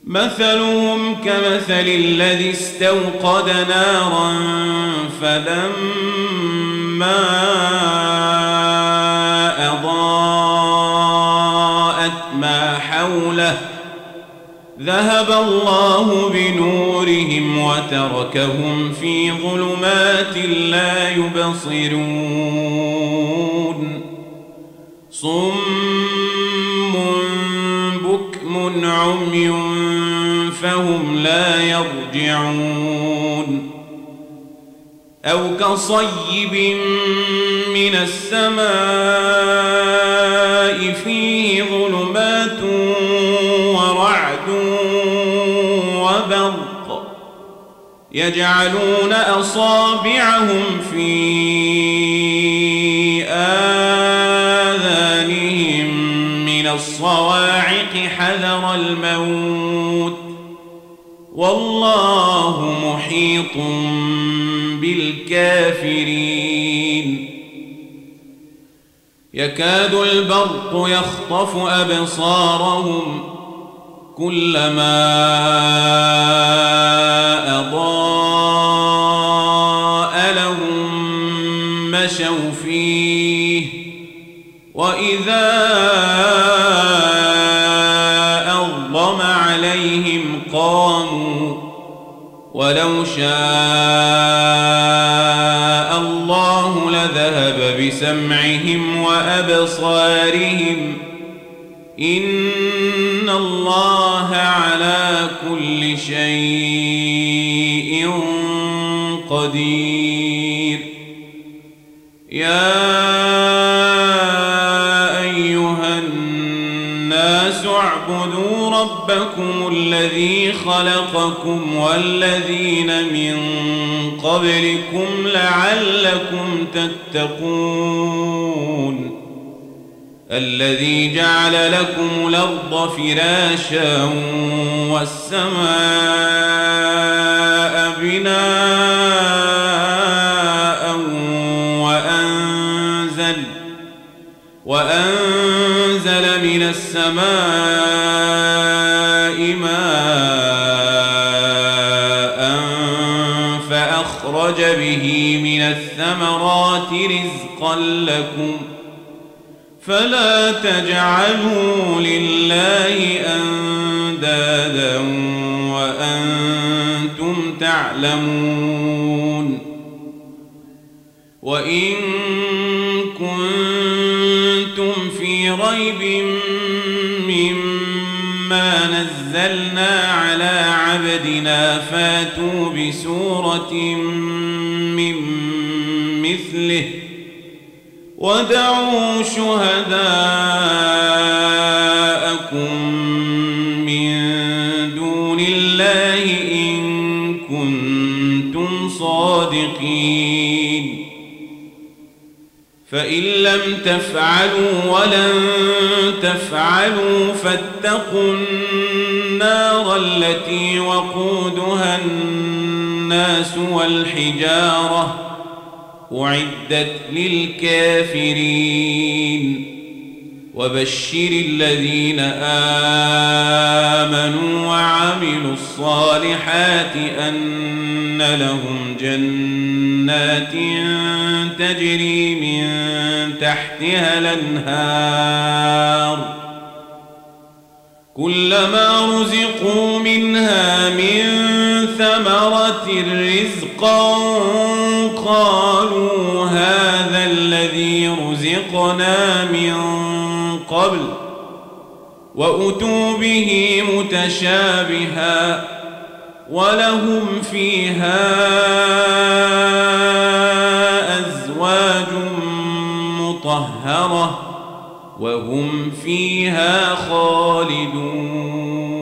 مثلهم كمثل الذي استوقد نارا فلما أضاءت ما حوله ذهب الله بنورهم وتركهم في ظلمات لا يبصرون صم بكم عمي فهم لا يرجعون أو كصيب من السماء فيه ظلمات ورعد وبرق يجعلون أصابعهم في آذانهم من الصواعق حذر الموت والله محيط بالكافرين يكاد البرق يخطف أبصارهم كلما أضاء لهم مشوا فيه وإذا أظلم عليهم قاموا ولو شاء الله لذهب بسمعهم وأبصارهم إن الله على كل شيء قدير يا أيها الناس اعبدوا ربكم الذي خلقكم والذين من قبلكم لعلكم تتقون الذي جعل لكم الأرض فراشا والسماء بناء وأنزل من السماء ماء فأخرج به من الثمرات رزقا لكم فلا تجعلوا لله أندادا وأنتم تعلمون وإن كنتم في ريب مما نزلنا على عبدنا فاتوا بسورة من مثله ودعوا شهداءكم من دون الله إن كنتم صادقين فإن لم تفعلوا ولن تفعلوا فاتقوا النار التي وقودها الناس والحجارة أعدت للكافرين وبشر الذين آمنوا وعملوا الصالحات أن لهم جنات تجري من تحتها الأنهار كلما رزقوا منها من ثمرة رزقا قالوا هذا الذي رزقنا من قبل وأتوا به متشابها ولهم فيها أزواج مطهرة وهم فيها خالدون